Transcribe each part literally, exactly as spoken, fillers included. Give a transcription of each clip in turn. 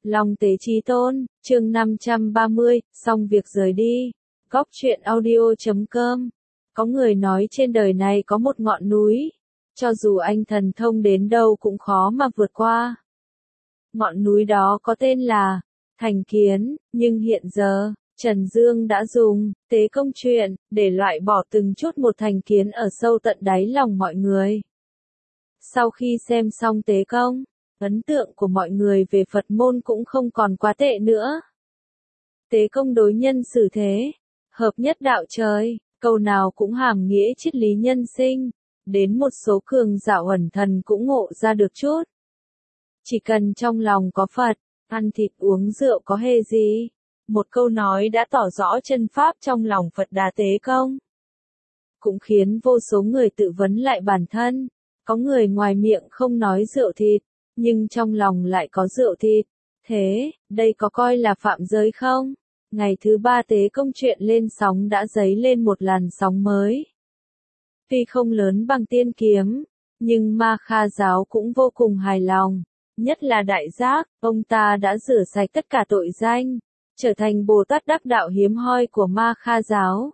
Long Tế Chí Tôn, chương năm trăm ba mươi, xong việc rời đi. Góc truyện audio chấm com. Có người nói trên đời này có một ngọn núi, cho dù anh thần thông đến đâu cũng khó mà vượt qua. Ngọn núi đó có tên là Thành Kiến, nhưng hiện giờ, Trần Dương đã dùng tế công chuyện để loại bỏ từng chút một thành kiến ở sâu tận đáy lòng mọi người. Sau khi xem xong tế công, ấn tượng của mọi người về Phật môn cũng không còn quá tệ nữa. Tế công đối nhân xử thế, hợp nhất đạo trời, câu nào cũng hàm nghĩa triết lý nhân sinh, đến một số cường giả ẩn thần cũng ngộ ra được chút. Chỉ cần trong lòng có Phật, ăn thịt uống rượu có hề gì. Một câu nói đã tỏ rõ chân pháp trong lòng Phật Đà tế công. Cũng khiến vô số người tự vấn lại bản thân, có người ngoài miệng không nói rượu thịt, nhưng trong lòng lại có rượu thịt. Thế, đây có coi là phạm giới không? Ngày thứ ba tế công chuyện lên sóng đã dấy lên một làn sóng mới. Tuy không lớn bằng tiên kiếm, nhưng Ma Kha giáo cũng vô cùng hài lòng. Nhất là Đại Giác, ông ta đã rửa sạch tất cả tội danh, trở thành Bồ Tát đắc đạo hiếm hoi của Ma Kha giáo.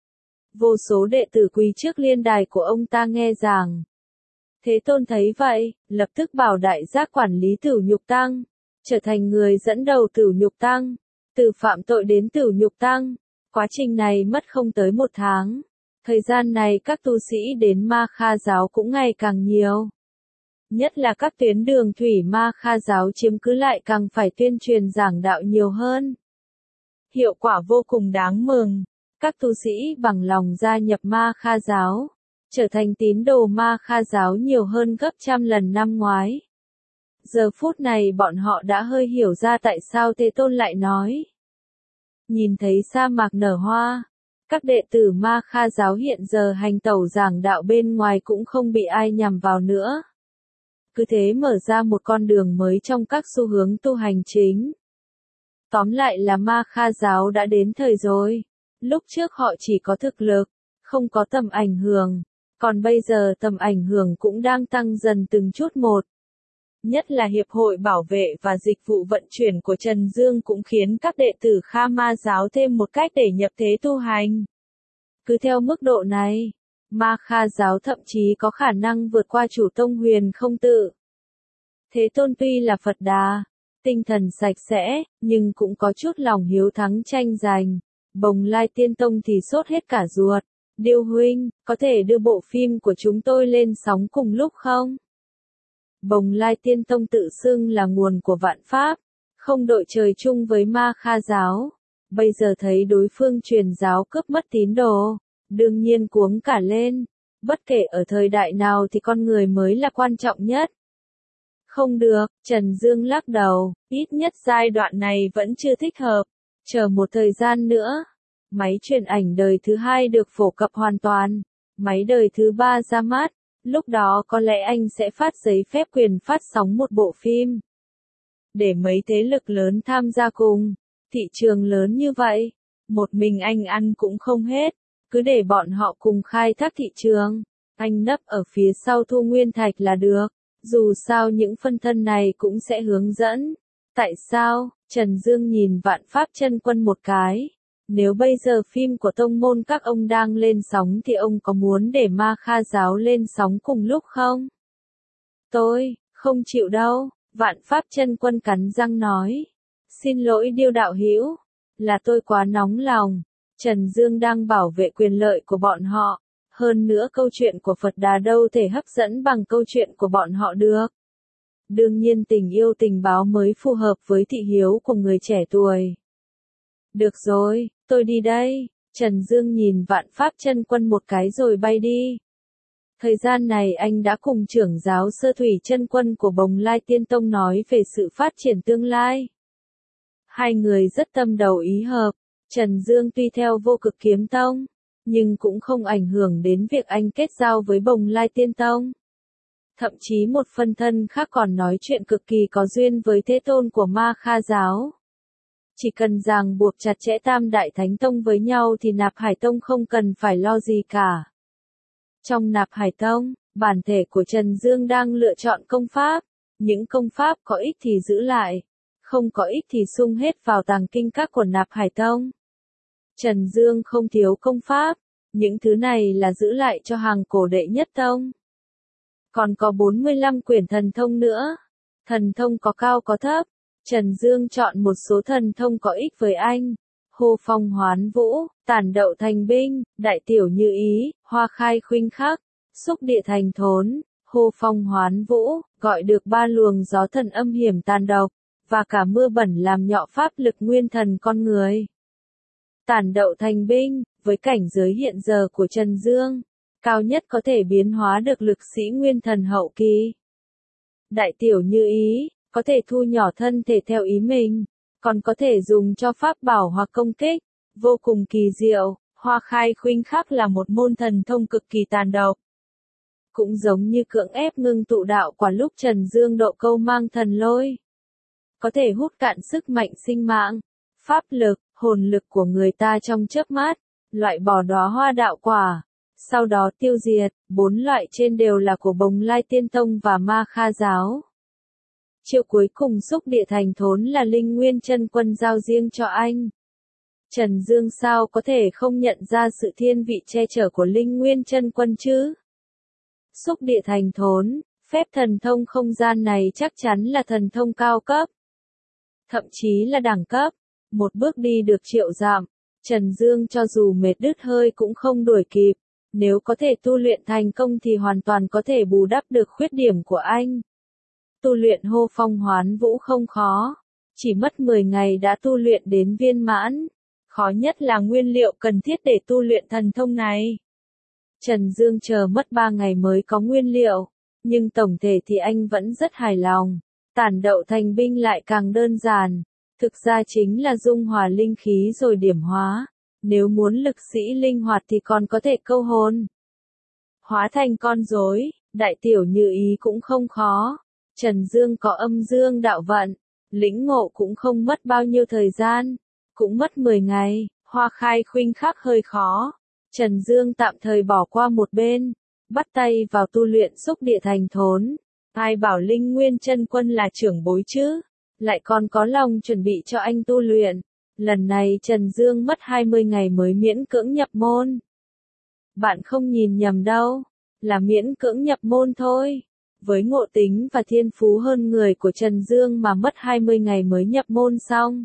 Vô số đệ tử quỳ trước liên đài của ông ta nghe giảng. Thế Tôn thấy vậy, lập tức bảo Đại Giác quản lý Tửu Nhục Tăng, trở thành người dẫn đầu Tửu Nhục Tăng, từ phạm tội đến Tửu Nhục Tăng. Quá trình này mất không tới một tháng. Thời gian này các tu sĩ đến Ma Kha giáo cũng ngày càng nhiều. Nhất là các tuyến đường thủy Ma Kha giáo chiếm cứ lại càng phải tuyên truyền giảng đạo nhiều hơn. Hiệu quả vô cùng đáng mừng. Các tu sĩ bằng lòng gia nhập Ma Kha giáo, trở thành tín đồ Ma Kha giáo nhiều hơn gấp trăm lần năm ngoái. Giờ phút này bọn họ đã hơi hiểu ra tại sao Thế Tôn lại nói. Nhìn thấy sa mạc nở hoa, các đệ tử Ma Kha giáo hiện giờ hành tẩu giảng đạo bên ngoài cũng không bị ai nhằm vào nữa. Cứ thế mở ra một con đường mới trong các xu hướng tu hành chính. Tóm lại là Ma Kha giáo đã đến thời rồi. Lúc trước họ chỉ có thực lực, không có tầm ảnh hưởng. Còn bây giờ tầm ảnh hưởng cũng đang tăng dần từng chút một. Nhất là Hiệp hội Bảo vệ và Dịch vụ Vận chuyển của Trần Dương cũng khiến các đệ tử Kha Ma giáo thêm một cách để nhập thế tu hành. Cứ theo mức độ này, Ma Kha giáo thậm chí có khả năng vượt qua chủ tông Huyền Không Tự. Thế Tôn tuy là Phật Đà, tinh thần sạch sẽ, nhưng cũng có chút lòng hiếu thắng tranh giành. Bồng Lai Tiên Tông thì sốt hết cả ruột. Điêu huynh, có thể đưa bộ phim của chúng tôi lên sóng cùng lúc không? Bồng Lai Tiên Tông tự xưng là nguồn của vạn pháp, không đội trời chung với Ma Kha giáo. Bây giờ thấy đối phương truyền giáo cướp mất tín đồ, đương nhiên cuống cả lên. Bất kể ở thời đại nào thì con người mới là quan trọng nhất. Không được, Trần Dương lắc đầu, ít nhất giai đoạn này vẫn chưa thích hợp. Chờ một thời gian nữa, máy truyền ảnh đời thứ hai được phổ cập hoàn toàn, máy đời thứ ba ra mắt, lúc đó có lẽ anh sẽ phát giấy phép quyền phát sóng một bộ phim. Để mấy thế lực lớn tham gia cùng, thị trường lớn như vậy, một mình anh ăn cũng không hết, cứ để bọn họ cùng khai thác thị trường, anh nấp ở phía sau thu nguyên thạch là được, dù sao những phân thân này cũng sẽ hướng dẫn. Tại sao? Trần Dương nhìn Vạn Pháp Chân Quân một cái. Nếu bây giờ phim của tông môn các ông đang lên sóng thì ông có muốn để Ma Kha giáo lên sóng cùng lúc không? Tôi, không chịu đâu, Vạn Pháp Chân Quân cắn răng nói. Xin lỗi Điêu đạo hữu, là tôi quá nóng lòng. Trần Dương đang bảo vệ quyền lợi của bọn họ. Hơn nữa câu chuyện của Phật Đà đâu thể hấp dẫn bằng câu chuyện của bọn họ được. Đương nhiên tình yêu tình báo mới phù hợp với thị hiếu của người trẻ tuổi. Được rồi, tôi đi đây. Trần Dương nhìn Vạn Pháp Chân Quân một cái rồi bay đi. Thời gian này anh đã cùng trưởng giáo Sơ Thủy Chân Quân của Bồng Lai Tiên Tông nói về sự phát triển tương lai. Hai người rất tâm đầu ý hợp. Trần Dương tuy theo Vô Cực Kiếm Tông, nhưng cũng không ảnh hưởng đến việc anh kết giao với Bồng Lai Tiên Tông. Thậm chí một phân thân khác còn nói chuyện cực kỳ có duyên với Thế Tôn của Ma Kha giáo. Chỉ cần ràng buộc chặt chẽ Tam Đại Thánh Tông với nhau thì Nạp Hải Tông không cần phải lo gì cả. Trong Nạp Hải Tông, bản thể của Trần Dương đang lựa chọn công pháp. Những công pháp có ích thì giữ lại, không có ít thì sung hết vào tàng kinh các của Nạp Hải Tông. Trần Dương không thiếu công pháp, những thứ này là giữ lại cho hàng cổ đệ nhất tông. Còn có bốn mươi lăm quyển thần thông nữa. Thần thông có cao có thấp. Trần Dương chọn một số thần thông có ích với anh. Hô phong hoán vũ, tản đậu thành binh, đại tiểu như ý, hoa khai khuynh khắc, xúc địa thành thốn, hô phong hoán vũ, gọi được ba luồng gió thần âm hiểm tàn độc, và cả mưa bẩn làm nhọ pháp lực nguyên thần con người. Tản đậu thành binh, với cảnh giới hiện giờ của Trần Dương, cao nhất có thể biến hóa được lực sĩ nguyên thần hậu kỳ. Đại tiểu như ý, có thể thu nhỏ thân thể theo ý mình, còn có thể dùng cho pháp bảo hoặc công kích, vô cùng kỳ diệu. Hoa khai khuynh khắc là một môn thần thông cực kỳ tàn độc. Cũng giống như cưỡng ép ngưng tụ đạo quả lúc Trần Dương độ câu mang thần lôi. Có thể hút cạn sức mạnh sinh mạng, pháp lực, hồn lực của người ta trong chớp mắt, loại bỏ đóa hoa đạo quả, sau đó tiêu diệt. Bốn loại trên đều là của Bồng Lai Tiên Tông và Ma Kha Giáo. Chiêu cuối cùng xúc địa thành thốn là Linh Nguyên Chân Quân giao riêng cho anh. Trần Dương sao có thể không nhận ra sự thiên vị che chở của Linh Nguyên Chân Quân chứ? Xúc địa thành thốn, phép thần thông không gian này chắc chắn là thần thông cao cấp. Thậm chí là đẳng cấp, một bước đi được triệu dặm, Trần Dương cho dù mệt đứt hơi cũng không đuổi kịp. Nếu có thể tu luyện thành công thì hoàn toàn có thể bù đắp được khuyết điểm của anh. Tu luyện hô phong hoán vũ không khó, chỉ mất mười ngày đã tu luyện đến viên mãn. Khó nhất là nguyên liệu cần thiết để tu luyện thần thông này. Trần Dương chờ mất ba ngày mới có nguyên liệu, nhưng tổng thể thì anh vẫn rất hài lòng. Tản đậu thành binh lại càng đơn giản, thực ra chính là dung hòa linh khí rồi điểm hóa. Nếu muốn lực sĩ linh hoạt thì còn có thể câu hồn. Hóa thành con rối, đại tiểu như ý cũng không khó. Trần Dương có âm dương đạo vận, lĩnh ngộ cũng không mất bao nhiêu thời gian, cũng mất mười ngày. Hoa khai khuynh khắc hơi khó, Trần Dương tạm thời bỏ qua một bên, bắt tay vào tu luyện xúc địa thành thốn. Ai bảo Linh Nguyên Chân Quân là trưởng bối chứ, lại còn có lòng chuẩn bị cho anh tu luyện. Lần này Trần Dương mất hai mươi ngày mới miễn cưỡng nhập môn. Bạn không nhìn nhầm đâu, là miễn cưỡng nhập môn thôi. Với ngộ tính và thiên phú hơn người của Trần Dương mà mất hai mươi ngày mới nhập môn xong.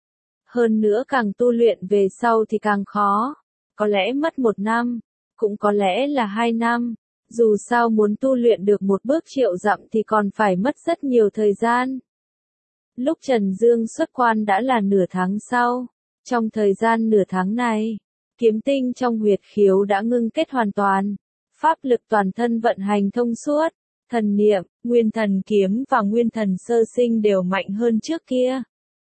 Hơn nữa càng tu luyện về sau thì càng khó. Có lẽ mất một năm, cũng có lẽ là hai năm. Dù sao muốn tu luyện được một bước triệu dặm thì còn phải mất rất nhiều thời gian. Lúc Trần Dương xuất quan đã là nửa tháng sau. Trong thời gian nửa tháng này, kiếm tinh trong huyệt khiếu đã ngưng kết hoàn toàn. Pháp lực toàn thân vận hành thông suốt. Thần niệm, nguyên thần kiếm và nguyên thần sơ sinh đều mạnh hơn trước kia.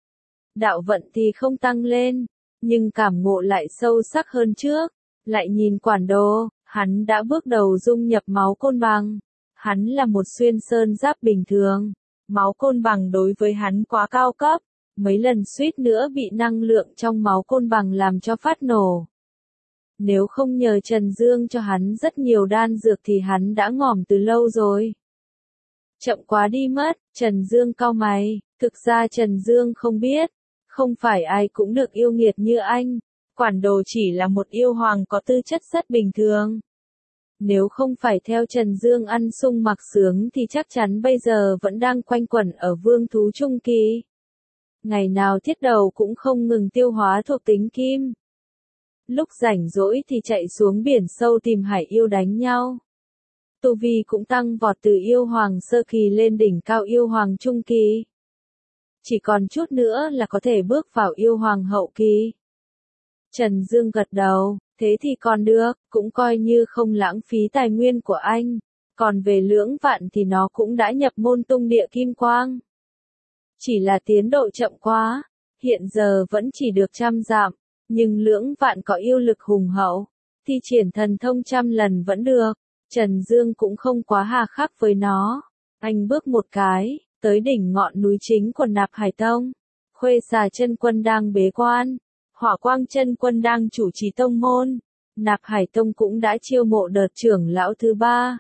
Đạo vận thì không tăng lên, nhưng cảm ngộ lại sâu sắc hơn trước. Lại nhìn Quản Đồ, hắn đã bước đầu dung nhập máu côn bằng. Hắn là một xuyên sơn giáp bình thường. Máu côn bằng đối với hắn quá cao cấp. Mấy lần suýt nữa bị năng lượng trong máu côn bằng làm cho phát nổ. Nếu không nhờ Trần Dương cho hắn rất nhiều đan dược thì hắn đã ngỏm từ lâu rồi. Chậm quá đi mất, Trần Dương cau mày, thực ra Trần Dương không biết, không phải ai cũng được yêu nghiệt như anh, Quản Đồ chỉ là một yêu hoàng có tư chất rất bình thường. Nếu không phải theo Trần Dương ăn sung mặc sướng thì chắc chắn bây giờ vẫn đang quanh quẩn ở vương thú trung kỳ. Ngày nào thiết đầu cũng không ngừng tiêu hóa thuộc tính kim. Lúc rảnh rỗi thì chạy xuống biển sâu tìm hải yêu đánh nhau. Tu vi cũng tăng vọt từ yêu hoàng sơ kỳ lên đỉnh cao yêu hoàng trung kỳ. Chỉ còn chút nữa là có thể bước vào yêu hoàng hậu kỳ. Trần Dương gật đầu, thế thì còn được, cũng coi như không lãng phí tài nguyên của anh. Còn về Lưỡng Vạn thì nó cũng đã nhập môn tung địa kim quang. Chỉ là tiến độ chậm quá, hiện giờ vẫn chỉ được trăm dặm, nhưng Lưỡng Vạn có yêu lực hùng hậu, thi triển thần thông trăm lần vẫn được. Trần Dương cũng không quá hà khắc với nó. Anh bước một cái, tới đỉnh ngọn núi chính của Nạp Hải Tông. Khuê Xà Chân Quân đang bế quan, Hỏa Quang Chân Quân đang chủ trì tông môn. Nạp Hải Tông cũng đã chiêu mộ đợt trưởng lão thứ ba.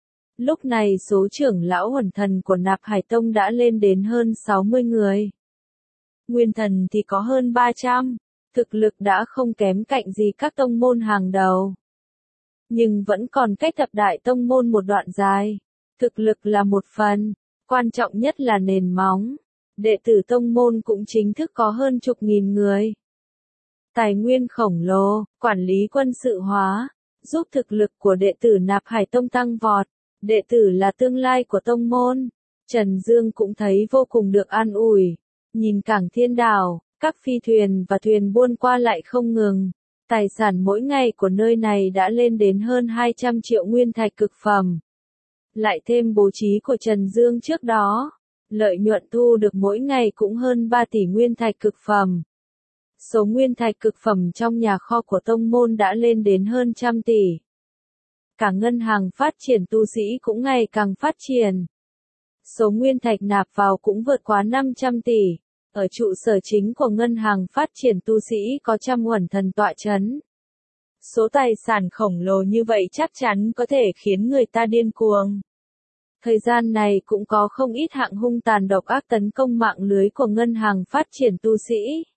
Lúc này số trưởng lão huẩn thần của Nạp Hải Tông đã lên đến hơn sáu mươi người. nguyên thần thì có hơn ba trăm, thực lực đã không kém cạnh gì các tông môn hàng đầu. Nhưng vẫn còn cách thập đại tông môn một đoạn dài. Thực lực là một phần, quan trọng nhất là nền móng. Đệ tử tông môn cũng chính thức có hơn chục nghìn người. Tài nguyên khổng lồ, quản lý quân sự hóa, giúp thực lực của đệ tử Nạp Hải Tông tăng vọt. Đệ tử là tương lai của tông môn. Trần Dương cũng thấy vô cùng được an ủi. Nhìn cảng thiên đảo, các phi thuyền và thuyền buôn qua lại không ngừng. Tài sản mỗi ngày của nơi này đã lên đến hơn hai trăm triệu nguyên thạch cực phẩm. Lại thêm bố trí của Trần Dương trước đó, lợi nhuận thu được mỗi ngày cũng hơn ba tỷ nguyên thạch cực phẩm. Số nguyên thạch cực phẩm trong nhà kho của tông môn đã lên đến hơn trăm tỷ. Cả ngân hàng phát triển tu sĩ cũng ngày càng phát triển. Số nguyên thạch nạp vào cũng vượt quá năm trăm tỷ. Ở trụ sở chính của ngân hàng phát triển tu sĩ có trăm uẩn thần tọa chấn. Số tài sản khổng lồ như vậy chắc chắn có thể khiến người ta điên cuồng. Thời gian này cũng có không ít hạng hung tàn độc ác tấn công mạng lưới của ngân hàng phát triển tu sĩ.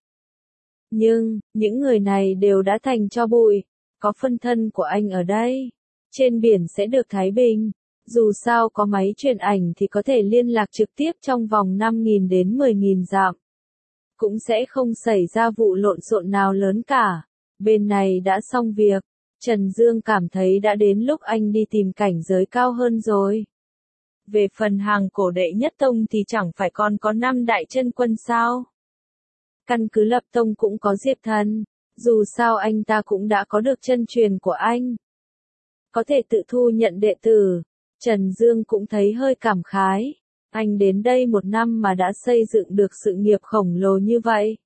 Nhưng, những người này đều đã thành tro bụi. Có phân thân của anh ở đây. Trên biển sẽ được thái bình. Dù sao có máy truyền ảnh thì có thể liên lạc trực tiếp trong vòng năm nghìn đến mười nghìn dặm. Cũng sẽ không xảy ra vụ lộn xộn nào lớn cả. Bên này đã xong việc. Trần Dương cảm thấy đã đến lúc anh đi tìm cảnh giới cao hơn rồi. Về phần hàng cổ đệ nhất tông thì chẳng phải còn có năm đại chân quân sao? Căn cứ lập tông cũng có Diệp Thần. Dù sao anh ta cũng đã có được chân truyền của anh. Có thể tự thu nhận đệ tử. Trần Dương cũng thấy hơi cảm khái. Anh đến đây một năm mà đã xây dựng được sự nghiệp khổng lồ như vậy.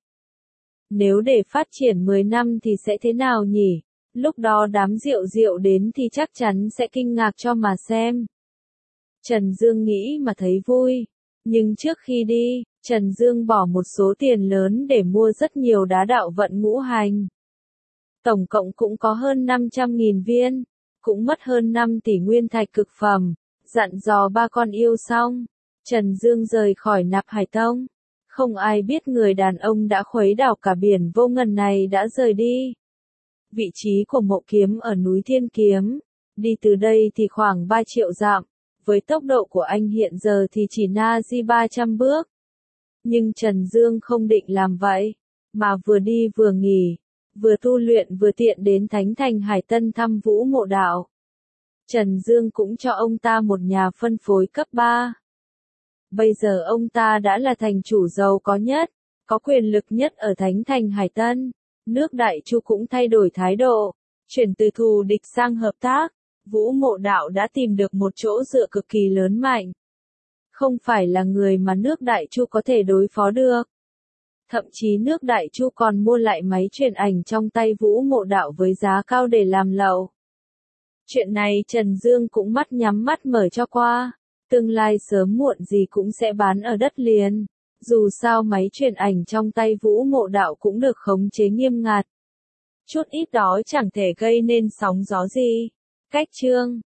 Nếu để phát triển mười năm thì sẽ thế nào nhỉ? Lúc đó đám Diệu Diệu đến thì chắc chắn sẽ kinh ngạc cho mà xem. Trần Dương nghĩ mà thấy vui. Nhưng trước khi đi, Trần Dương bỏ một số tiền lớn để mua rất nhiều đá đạo vận ngũ hành. Tổng cộng cũng có hơn năm trăm nghìn viên. Cũng mất hơn năm tỷ nguyên thạch cực phẩm. Dặn dò ba con yêu xong. Trần Dương rời khỏi Nạp Hải Tông. Không ai biết người đàn ông đã khuấy đảo cả biển vô ngần này đã rời đi. Vị trí của mộ kiếm ở núi Thiên Kiếm. Đi từ đây thì khoảng ba triệu dặm. Với tốc độ của anh hiện giờ thì chỉ na di ba trăm bước. Nhưng Trần Dương không định làm vậy. Mà vừa đi vừa nghỉ. Vừa tu luyện vừa tiện đến Thánh Thành Hải Tân thăm Vũ Mộ Đạo. Trần Dương cũng cho ông ta một nhà phân phối cấp ba. Bây giờ ông ta đã là thành chủ giàu có nhất, có quyền lực nhất ở Thánh Thành Hải Tân. Nước Đại Chu cũng thay đổi thái độ, chuyển từ thù địch sang hợp tác. Vũ Mộ Đạo đã tìm được một chỗ dựa cực kỳ lớn mạnh. Không phải là người mà nước Đại Chu có thể đối phó được. Thậm chí nước Đại Chu còn mua lại máy truyền ảnh trong tay Vũ Mộ Đạo với giá cao để làm lậu. Chuyện này Trần Dương cũng mắt nhắm mắt mở cho qua. Tương lai sớm muộn gì cũng sẽ bán ở đất liền. Dù sao máy truyền ảnh trong tay Vũ Mộ Đạo cũng được khống chế nghiêm ngặt. Chút ít đó chẳng thể gây nên sóng gió gì. Cách chương